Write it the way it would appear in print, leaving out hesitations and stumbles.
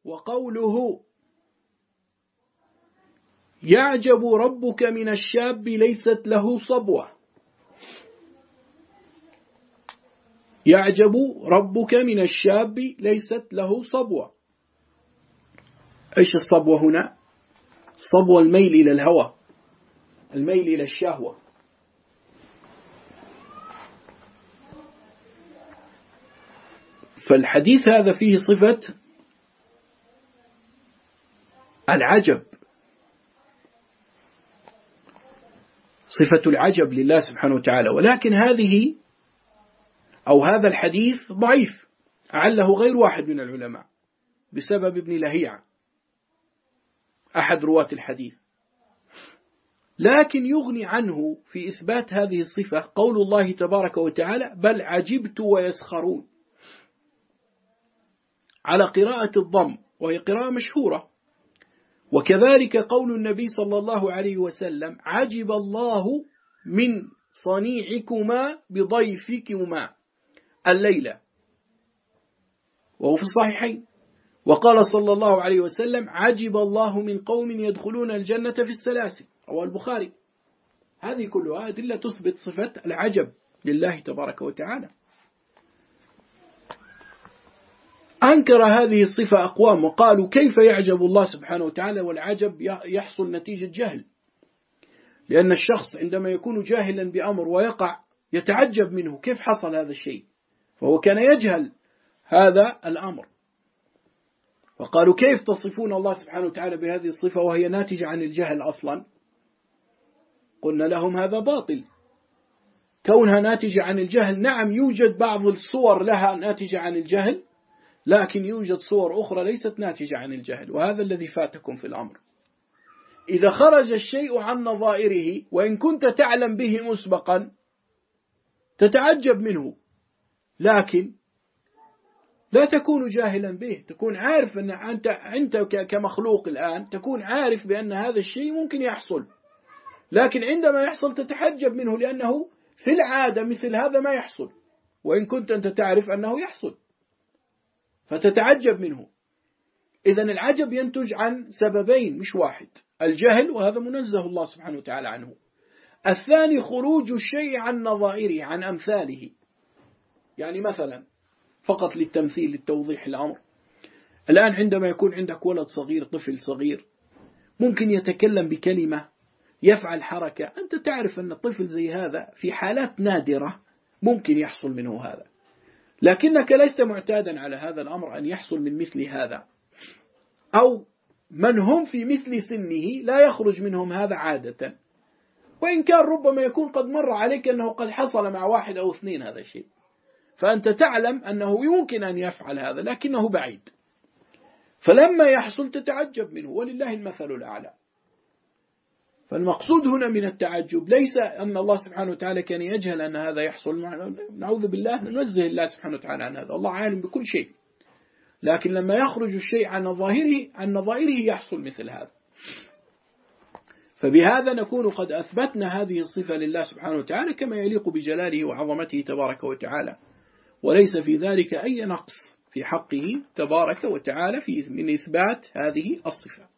وقوله يعجب ربك من الشاب ليست له صبوة. يعجب ربك من الشاب ليست له صبوة. إيش الصبوة هنا؟ الصبوة الميل إلى الهوى، الميل إلى الشهوة. فالحديث هذا فيه صفة العجب، صفة العجب لله سبحانه وتعالى. ولكن هذه أو هذا الحديث ضعيف، أعله غير واحد من العلماء بسبب ابن لهيعة أحد رواة الحديث. لكن يغني عنه في إثبات هذه الصفة قول الله تبارك وتعالى بل عجبت ويسخرون، على قراءة الضم وهي قراءة مشهورة. وكذلك قول النبي صلى الله عليه وسلم عجب الله من صنيعكما بضيفكما الليلة، وهو في الصحيحين. وقال صلى الله عليه وسلم عجب الله من قوم يدخلون الجنة في السلاسل، رواه البخاري. هذه كلها أدلة تثبت صفة العجب لله تبارك وتعالى. أنكر هذه الصفة أقوام وقالوا كيف يعجب الله سبحانه وتعالى والعجب يحصل نتيجة جهل، لأن الشخص عندما يكون جاهلا بأمر ويقع يتعجب منه كيف حصل هذا الشيء، فهو كان يجهل هذا الأمر. فقالوا كيف تصفون الله سبحانه وتعالى بهذه الصفة وهي ناتجة عن الجهل أصلا؟ قلنا لهم هذا باطل، كونها ناتجة عن الجهل نعم يوجد بعض الصور لها ناتجة عن الجهل، لكن يوجد صور أخرى ليست ناتجة عن الجهل، وهذا الذي فاتكم في الأمر. إذا خرج الشيء عن نظائره وإن كنت تعلم به مسبقا تتعجب منه، لكن لا تكون جاهلا به، تكون عارف أن أنت كمخلوق الآن تكون عارف بأن هذا الشيء ممكن يحصل، لكن عندما يحصل تتحجب منه لأنه في العادة مثل هذا ما يحصل، وإن كنت أنت تعرف أنه يحصل فتتعجب منه. إذن العجب ينتج عن سببين مش واحد، الجهل وهذا منزه الله سبحانه وتعالى عنه. الثاني خروج الشيء عن نظائره عن أمثاله. يعني مثلا فقط للتمثيل للتوضيح الأمر، الآن عندما يكون عندك ولد صغير طفل صغير ممكن يتكلم بكلمة يفعل حركة، أنت تعرف أن الطفل زي هذا في حالات نادرة ممكن يحصل منه هذا، لكنك لست معتادا على هذا الأمر أن يحصل من مثل هذا، أو من هم في مثل سنه لا يخرج منهم هذا عادة، وإن كان ربما يكون قد مر عليك أنه قد حصل مع واحد أو اثنين هذا الشيء، فأنت تعلم أنه يمكن أن يفعل هذا لكنه بعيد، فلما يحصل تتعجب منه ولله المثل الأعلى. فالمقصود هنا من التعجب ليس أن الله سبحانه وتعالى كان يجهل أن هذا يحصل، نعوذ بالله، ننزه الله سبحانه وتعالى عن هذا، الله عالم بكل شيء، لكن لما يخرج الشيء عن نظائره يحصل مثل هذا. فبهذا نكون قد أثبتنا هذه الصفة لله سبحانه وتعالى كما يليق بجلاله وعظمته تبارك وتعالى، وليس في ذلك أي نقص في حقه تبارك وتعالى من إثبات هذه الصفة.